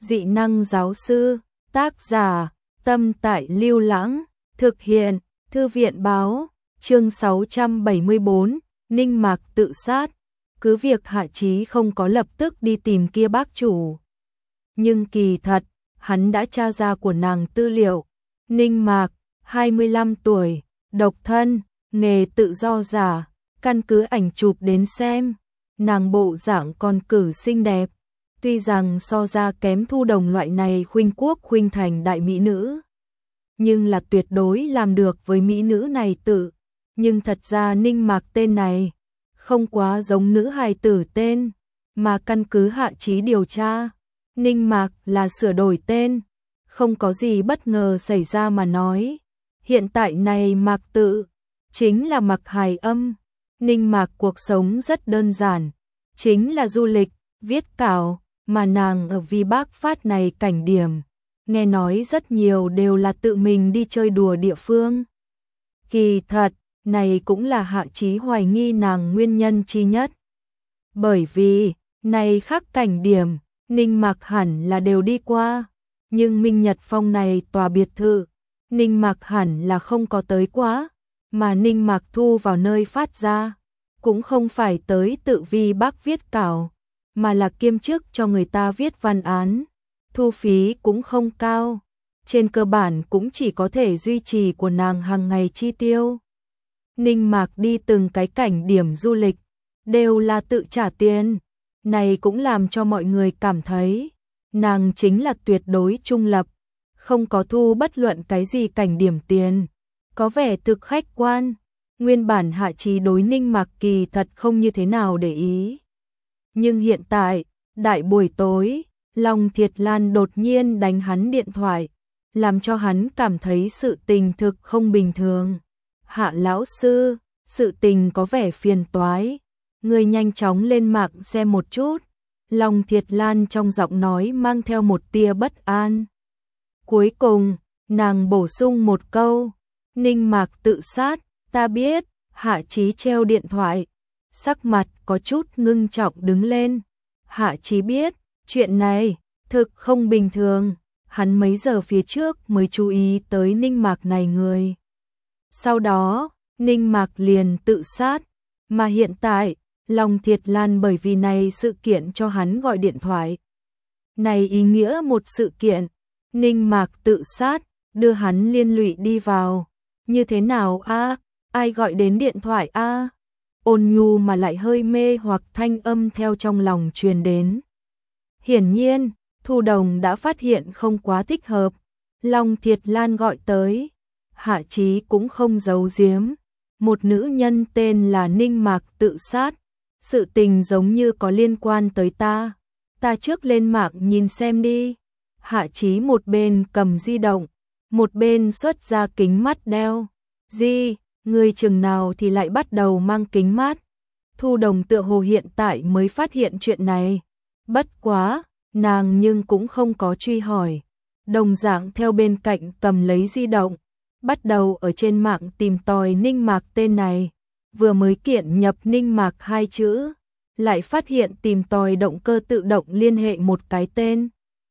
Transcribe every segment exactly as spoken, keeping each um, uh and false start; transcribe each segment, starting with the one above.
Dị năng giáo sư, tác giả, Tâm Tại Lưu Lãng, thực hiện, Thư viện báo, chương sáu trăm bảy mươi bốn, Ninh Mạc tự sát. Cứ việc Hạ Chí không có lập tức đi tìm kia bác chủ. Nhưng kỳ thật, hắn đã tra ra của nàng tư liệu. Ninh Mạc, hai mươi lăm tuổi, độc thân, nghề tự do giả, căn cứ ảnh chụp đến xem. Nàng bộ dạng còn cử xinh đẹp. Tuy rằng so ra kém Thu Đồng loại này khuynh quốc khuynh thành đại mỹ nữ, nhưng là tuyệt đối làm được với mỹ nữ này tự. Nhưng thật ra Ninh Mạc tên này không quá giống nữ hài tử tên, mà căn cứ Hạ Chí điều tra, Ninh Mạc là sửa đổi tên, không có gì bất ngờ xảy ra mà nói. Hiện tại này Mạc tự chính là Mạc hài âm. Ninh Mạc cuộc sống rất đơn giản, chính là du lịch, viết cảo, mà nàng ở Vi Bác Phát này cảnh điểm, nghe nói rất nhiều đều là tự mình đi chơi đùa địa phương. Kỳ thật, này cũng là Hạ Chí hoài nghi nàng nguyên nhân chi nhất. Bởi vì, này khác cảnh điểm, Ninh Mạc hẳn là đều đi qua, nhưng Minh Nhật Phong này tòa biệt thự, Ninh Mạc hẳn là không có tới quá, mà Ninh Mạc thu vào nơi phát ra, cũng không phải tới tự Vi Bác viết cảo, mà là kiêm chức cho người ta viết văn án, thu phí cũng không cao, trên cơ bản cũng chỉ có thể duy trì của nàng hàng ngày chi tiêu. Ninh Mạc đi từng cái cảnh điểm du lịch, đều là tự trả tiền, này cũng làm cho mọi người cảm thấy, nàng chính là tuyệt đối trung lập, không có thu bất luận cái gì cảnh điểm tiền, có vẻ thực khách quan. Nguyên bản Hạ Chí đối Ninh Mạc kỳ thật không như thế nào để ý. Nhưng hiện tại, đại buổi tối, Long Thiệt Lan đột nhiên đánh hắn điện thoại, làm cho hắn cảm thấy sự tình thực không bình thường. Hạ lão sư, sự tình có vẻ phiền toái, người nhanh chóng lên mạng xem một chút. Long Thiệt Lan trong giọng nói mang theo một tia bất an. Cuối cùng, nàng bổ sung một câu, Ninh Mạc tự sát, ta biết. Hạ Chí treo điện thoại, sắc mặt có chút ngưng trọng đứng lên. Hạ Chí biết, chuyện này thực không bình thường, hắn mấy giờ phía trước mới chú ý tới Ninh Mạc này người. Sau đó, Ninh Mạc liền tự sát, mà hiện tại, Long Thiệt Lan bởi vì này sự kiện cho hắn gọi điện thoại. Này ý nghĩa một sự kiện, Ninh Mạc tự sát, đưa hắn liên lụy đi vào. Như thế nào a? Ai gọi đến điện thoại a? À? Ôn nhu mà lại hơi mê hoặc thanh âm theo trong lòng truyền đến. Hiển nhiên, Thu Đồng đã phát hiện không quá thích hợp. Long Thiệt Lan gọi tới. Hạ Chí cũng không giấu giếm. Một nữ nhân tên là Ninh Mạc tự sát. Sự tình giống như có liên quan tới ta. Ta trước lên mạng nhìn xem đi. Hạ Chí một bên cầm di động, một bên xuất ra kính mắt đeo. Di, người chừng nào thì lại bắt đầu mang kính mát. Thu Đồng tựa hồ hiện tại mới phát hiện chuyện này. Bất quá, nàng nhưng cũng không có truy hỏi. Đồng dạng theo bên cạnh cầm lấy di động, bắt đầu ở trên mạng tìm tòi Ninh Mạc tên này. Vừa mới kiện nhập Ninh Mạc hai chữ, lại phát hiện tìm tòi động cơ tự động liên hệ một cái tên.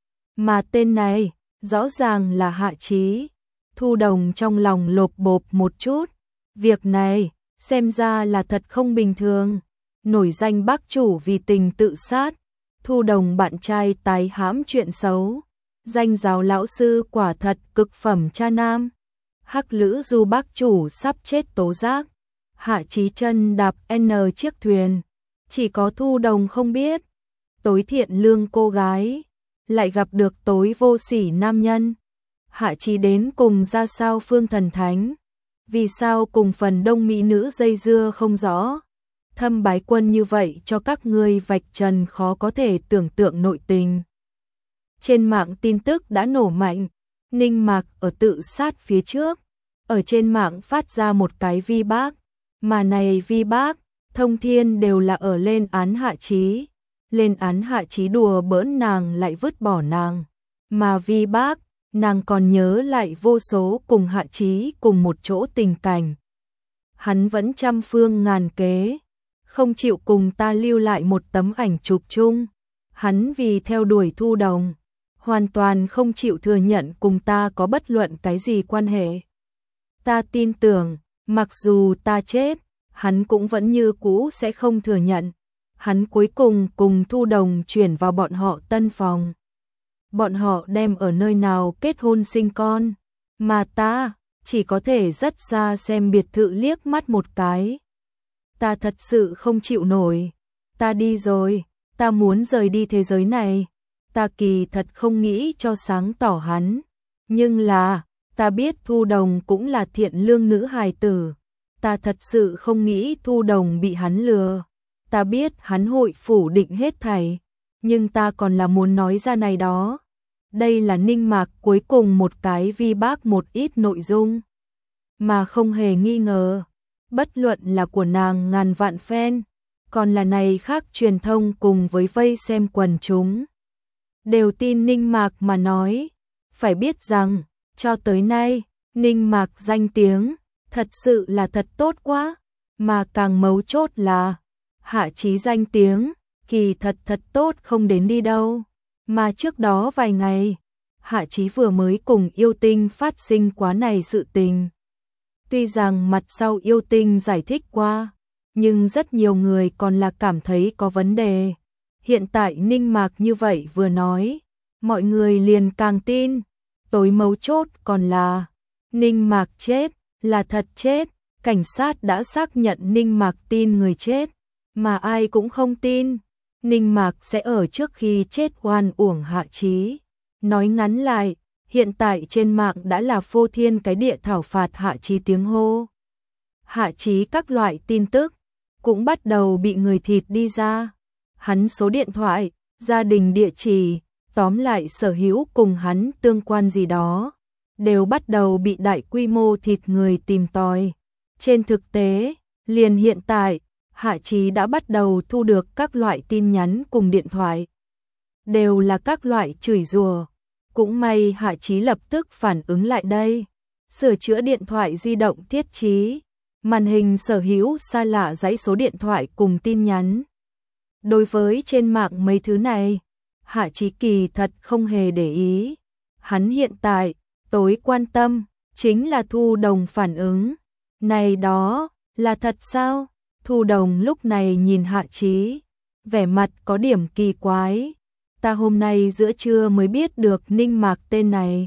Mà tên này, rõ ràng là Hạ Chí. Thu Đồng trong lòng lộp bộp một chút. Việc này, xem ra là thật không bình thường. Nổi danh bác chủ vì tình tự sát. Thu Đồng bạn trai tái hãm chuyện xấu. Danh giáo lão sư quả thật cực phẩm cha nam. Hắc Lữ Du bác chủ sắp chết tố giác. Hạ Chí chân đạp N chiếc thuyền. Chỉ có Thu Đồng không biết. Tối thiện lương cô gái lại gặp được tối vô sỉ nam nhân. Hạ Chí đến cùng ra sao phương thần thánh. Vì sao cùng phần đông mỹ nữ dây dưa không rõ. Thâm Bái Quân như vậy cho các ngươi vạch trần khó có thể tưởng tượng nội tình. Trên mạng tin tức đã nổ mạnh. Ninh Mạc ở tự sát phía trước. Ở trên mạng phát ra một cái vi bác. Mà này vi bác, thông thiên đều là ở lên án Hạ Chí. Lên án Hạ Chí đùa bỡn nàng lại vứt bỏ nàng. Mà vi bác, nàng còn nhớ lại vô số cùng Hạ Chí cùng một chỗ tình cảnh. Hắn vẫn trăm phương ngàn kế, không chịu cùng ta lưu lại một tấm ảnh chụp chung. Hắn vì theo đuổi Thu Đồng, hoàn toàn không chịu thừa nhận cùng ta có bất luận cái gì quan hệ. Ta tin tưởng, mặc dù ta chết, hắn cũng vẫn như cũ sẽ không thừa nhận. Hắn cuối cùng cùng Thu Đồng chuyển vào bọn họ tân phòng. Bọn họ đem ở nơi nào kết hôn sinh con, mà ta chỉ có thể rất xa xem biệt thự liếc mắt một cái. Ta thật sự không chịu nổi. Ta đi rồi, ta muốn rời đi thế giới này. Ta kỳ thật không nghĩ cho sáng tỏ hắn. Nhưng là, ta biết Thu Đồng cũng là thiện lương nữ hài tử. Ta thật sự không nghĩ Thu Đồng bị hắn lừa. Ta biết hắn hội phủ định hết thảy. Nhưng ta còn là muốn nói ra này đó. Đây là Ninh Mạc cuối cùng một cái vi bác một ít nội dung. Mà không hề nghi ngờ. Bất luận là của nàng ngàn vạn fan. Còn là này khác truyền thông cùng với vây xem quần chúng. Đều tin Ninh Mạc mà nói. Phải biết rằng, cho tới nay, Ninh Mạc danh tiếng, thật sự là thật tốt quá. Mà càng mấu chốt là, Hạ Chí danh tiếng, kỳ thật thật tốt không đến đi đâu. Mà trước đó vài ngày, Hạ Chí vừa mới cùng Yêu Tinh phát sinh quá này sự tình. Tuy rằng mặt sau Yêu Tinh giải thích qua, nhưng rất nhiều người còn là cảm thấy có vấn đề. Hiện tại Ninh Mạc như vậy vừa nói, mọi người liền càng tin. Tối mấu chốt còn là, Ninh Mạc chết, là thật chết. Cảnh sát đã xác nhận Ninh Mạc tin người chết, mà ai cũng không tin. Ninh Mạc sẽ ở trước khi chết oan uổng Hạ Chí. Nói ngắn lại, hiện tại trên mạng đã là phô thiên cái địa thảo phạt Hạ Chí tiếng hô. Hạ Chí các loại tin tức cũng bắt đầu bị người thịt đi ra. Hắn số điện thoại, gia đình địa chỉ, tóm lại sở hữu cùng hắn tương quan gì đó, đều bắt đầu bị đại quy mô thịt người tìm tòi. Trên thực tế, liền hiện tại, Hạ Chí đã bắt đầu thu được các loại tin nhắn cùng điện thoại. Đều là các loại chửi rủa. Cũng may Hạ Chí lập tức phản ứng lại đây. Sửa chữa điện thoại di động thiết trí. Màn hình sở hữu xa lạ dãy số điện thoại cùng tin nhắn. Đối với trên mạng mấy thứ này, Hạ Chí kỳ thật không hề để ý. Hắn hiện tại, tối quan tâm, chính là Thu Đồng phản ứng. Này đó, là thật sao? Thu Đồng lúc này nhìn Hạ Chí, vẻ mặt có điểm kỳ quái. Ta hôm nay giữa trưa mới biết được Ninh Mạc tên này.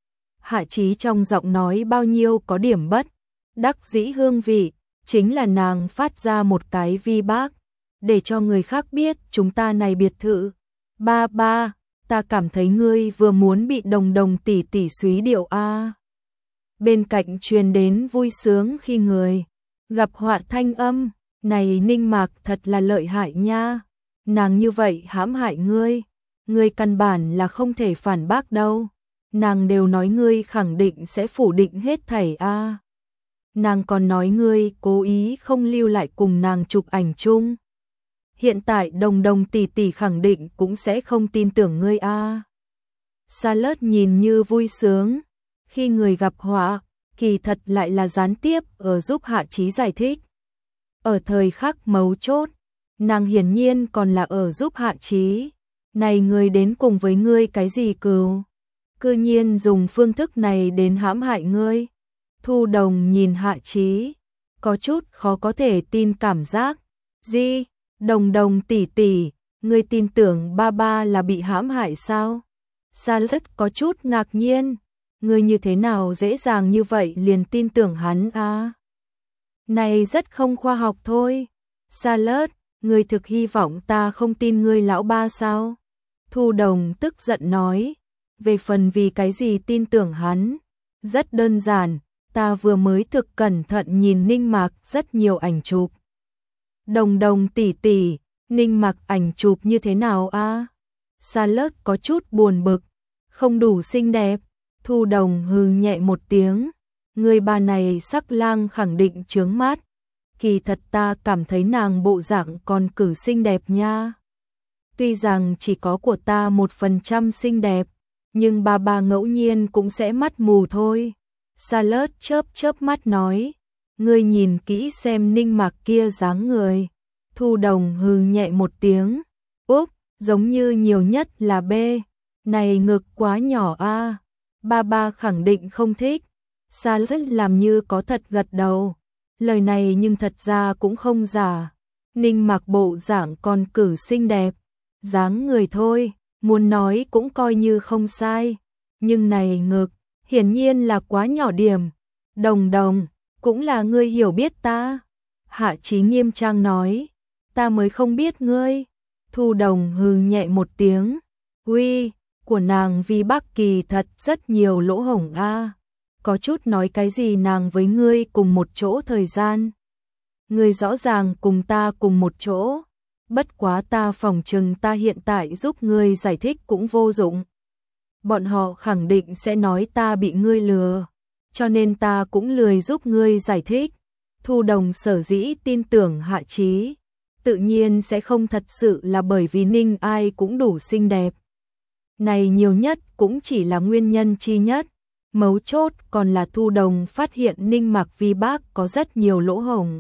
Hạ Chí trong giọng nói bao nhiêu có điểm bất đắc dĩ hương vị, chính là nàng phát ra một cái vi bác, để cho người khác biết chúng ta này biệt thự. Ba ba, ta cảm thấy ngươi vừa muốn bị Đồng Đồng tỷ tỷ súy điệu a. Bên cạnh truyền đến vui sướng khi người gặp họa thanh âm, này Ninh Mạc thật là lợi hại nha. Nàng như vậy hãm hại ngươi, ngươi căn bản là không thể phản bác đâu. Nàng đều nói ngươi khẳng định sẽ phủ định hết thảy a. Nàng còn nói ngươi cố ý không lưu lại cùng nàng chụp ảnh chung. Hiện tại Đồng Đồng tỷ tỷ khẳng định cũng sẽ không tin tưởng ngươi a. Salad nhìn như vui sướng, khi người gặp họa, kỳ thật lại là gián tiếp ở giúp Hạ Chí giải thích. Ở thời khắc mấu chốt, nàng hiển nhiên còn là ở giúp Hạ Chí. Này người đến cùng với ngươi cái gì cừu? Cư nhiên dùng phương thức này đến hãm hại ngươi. Thu Đồng nhìn Hạ Chí, có chút khó có thể tin cảm giác. Gì? Đồng Đồng tỷ tỷ, ngươi tin tưởng ba ba là bị hãm hại sao? Salad có chút ngạc nhiên. Ngươi như thế nào dễ dàng như vậy liền tin tưởng hắn à? Này rất không khoa học thôi. Salad, ngươi thực hy vọng ta không tin ngươi lão ba sao? Thu Đồng tức giận nói. Về phần vì cái gì tin tưởng hắn? Rất đơn giản, ta vừa mới thực cẩn thận nhìn Ninh Mạc rất nhiều ảnh chụp. Đồng Đồng tỷ tỷ, Ninh Mạc ảnh chụp như thế nào a? À? Salad có chút buồn bực, không đủ xinh đẹp. Thu Đồng hừ nhẹ một tiếng, người bà này sắc lang khẳng định chướng mắt. Kỳ thật ta cảm thấy nàng bộ dạng còn cử xinh đẹp nha. Tuy rằng chỉ có của ta một phần trăm xinh đẹp, nhưng bà bà ngẫu nhiên cũng sẽ mắt mù thôi. Salad chớp chớp mắt nói, ngươi nhìn kỹ xem Ninh Mạc kia dáng người. Thu Đồng hừ nhẹ một tiếng, úp, giống như nhiều nhất là B. Này ngực quá nhỏ a. Ba ba khẳng định không thích. Charlotte làm như có thật gật đầu. Lời này nhưng thật ra cũng không giả. Ninh mặc bộ dạng con cử xinh đẹp. Dáng người thôi, muốn nói cũng coi như không sai. Nhưng này ngực, hiển nhiên là quá nhỏ điểm. Đồng đồng, cũng là ngươi hiểu biết ta. Hạ Chí nghiêm trang nói. Ta mới không biết ngươi. Thu Đồng hừ nhẹ một tiếng. Uy, của nàng vì Bắc Kỳ thật rất nhiều lỗ hổng a. Có chút nói cái gì nàng với ngươi cùng một chỗ thời gian. Ngươi rõ ràng cùng ta cùng một chỗ. Bất quá ta phỏng chừng ta hiện tại giúp ngươi giải thích cũng vô dụng. Bọn họ khẳng định sẽ nói ta bị ngươi lừa. Cho nên ta cũng lười giúp ngươi giải thích. Thu Đồng sở dĩ tin tưởng Hạ Chí. Tự nhiên sẽ không thật sự là bởi vì Ninh ai cũng đủ xinh đẹp. Này nhiều nhất cũng chỉ là nguyên nhân chi nhất. Mấu chốt còn là Thu Đồng phát hiện Ninh Mạc Vi Bác có rất nhiều lỗ hổng.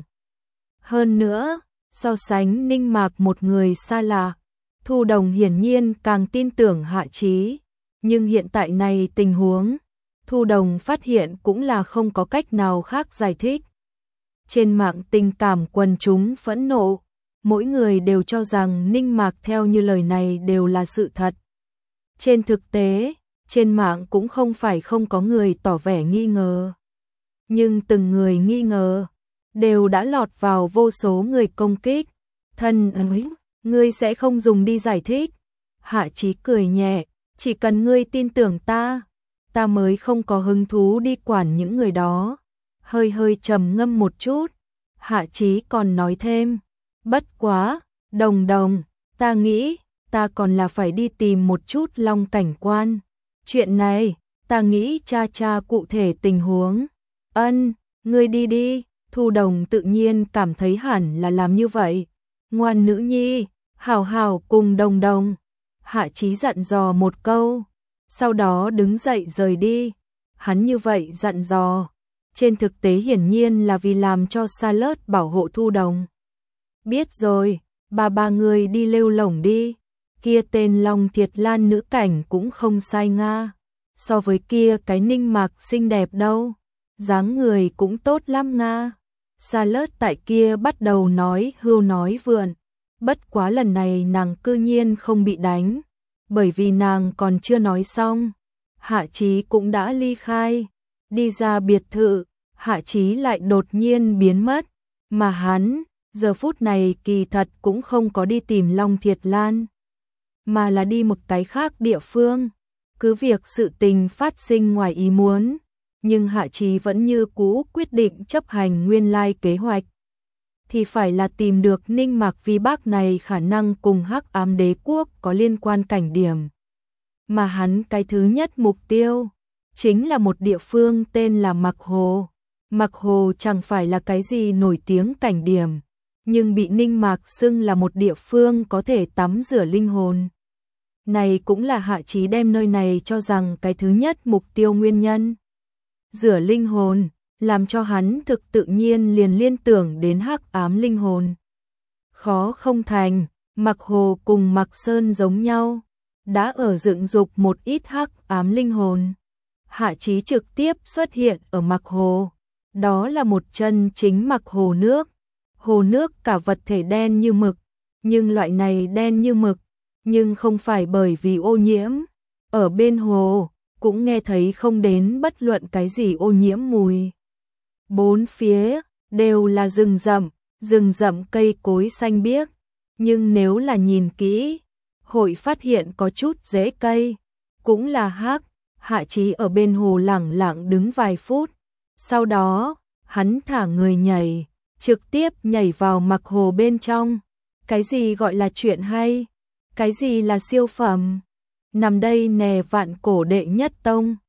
Hơn nữa, so sánh Ninh Mạc một người xa lạ, Thu Đồng hiển nhiên càng tin tưởng Hạ Chí. Nhưng hiện tại này tình huống, Thu Đồng phát hiện cũng là không có cách nào khác giải thích. Trên mạng tình cảm quần chúng phẫn nộ, mỗi người đều cho rằng Ninh Mạc theo như lời này đều là sự thật. Trên thực tế, trên mạng cũng không phải không có người tỏ vẻ nghi ngờ. Nhưng từng người nghi ngờ, đều đã lọt vào vô số người công kích. Thân ấy, ngươi sẽ không dùng đi giải thích. Hạ Chí cười nhẹ, chỉ cần ngươi tin tưởng ta, ta mới không có hứng thú đi quản những người đó. Hơi hơi trầm ngâm một chút, Hạ Chí còn nói thêm, bất quá, Đồng Đồng, ta nghĩ, ta còn là phải đi tìm một chút Long cảnh quan. Chuyện này, ta nghĩ cha cha cụ thể tình huống. Ân, ngươi đi đi. Thu Đồng tự nhiên cảm thấy hẳn là làm như vậy. Ngoan nữ nhi, hảo hảo cùng Đồng Đồng. Hạ Chí dặn dò một câu, sau đó đứng dậy rời đi. Hắn như vậy dặn dò, trên thực tế hiển nhiên là vì làm cho Charlotte bảo hộ Thu Đồng. Biết rồi, ba ba người đi lêu lổng đi. Kia tên Long Thiệt Lan nữ cảnh cũng không sai nga. So với kia cái Ninh Mạc xinh đẹp đâu. Dáng người cũng tốt lắm nga. Charlotte tại kia bắt đầu nói hưu nói vượn. Bất quá lần này nàng cư nhiên không bị đánh. Bởi vì nàng còn chưa nói xong. Hạ Chí cũng đã ly khai. Đi ra biệt thự, Hạ Chí lại đột nhiên biến mất. Mà hắn, giờ phút này kỳ thật cũng không có đi tìm Long Thiệt Lan. Mà là đi một cái khác địa phương. Cứ việc sự tình phát sinh ngoài ý muốn. Nhưng Hạ Chí vẫn như cũ quyết định chấp hành nguyên lai kế hoạch. Thì phải là tìm được Ninh Mạc Vi Bác này khả năng cùng Hắc Ám Đế Quốc có liên quan cảnh điểm. Mà hắn cái thứ nhất mục tiêu, chính là một địa phương tên là Mạc Hồ. Mạc Hồ chẳng phải là cái gì nổi tiếng cảnh điểm, nhưng bị Ninh Mạc xưng là một địa phương có thể tắm rửa linh hồn. Này cũng là Hạ Chí đem nơi này cho rằng cái thứ nhất mục tiêu nguyên nhân. Rửa linh hồn, làm cho hắn thực tự nhiên liền liên tưởng đến Hắc Ám linh hồn. Khó không thành, Mạc Hồ cùng Mạc Sơn giống nhau, đã ở dựng dục một ít Hắc Ám linh hồn. Hạ Chí trực tiếp xuất hiện ở Mạc Hồ, đó là một chân chính Mạc Hồ nước. Hồ nước cả vật thể đen như mực, nhưng loại này đen như mực, nhưng không phải bởi vì ô nhiễm. Ở bên hồ, cũng nghe thấy không đến bất luận cái gì ô nhiễm mùi. Bốn phía, đều là rừng rậm, rừng rậm cây cối xanh biếc. Nhưng nếu là nhìn kỹ, hội phát hiện có chút rễ cây, cũng là hắc. Hạ Chí ở bên hồ lẳng lặng đứng vài phút. Sau đó, hắn thả người nhảy, trực tiếp nhảy vào Mạc Hồ bên trong. Cái gì gọi là chuyện hay? Cái gì là siêu phẩm? Nằm đây nè vạn cổ đệ nhất tông.